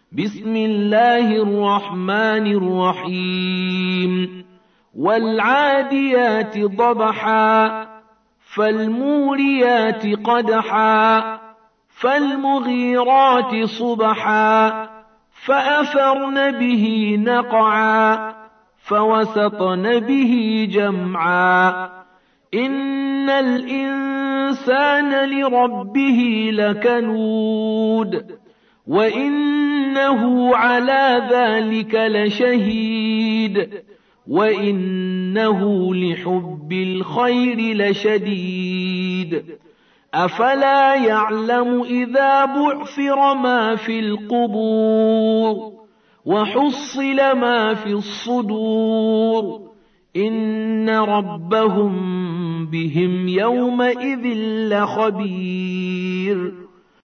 بسم الله الرحمن الرحيم والعاديات ضبحا فالموريات قدحا فالمغيرات صبحا فأثرن به نقعا فوسطن به جمعا إن الإنسان لربه لكنود وإنه على ذلك لشهيد وإنه لحب الخير لشديد أفلا يعلم إذا بعثر ما في القبور وحصل ما في الصدور إن ربهم بهم يومئذ لخبير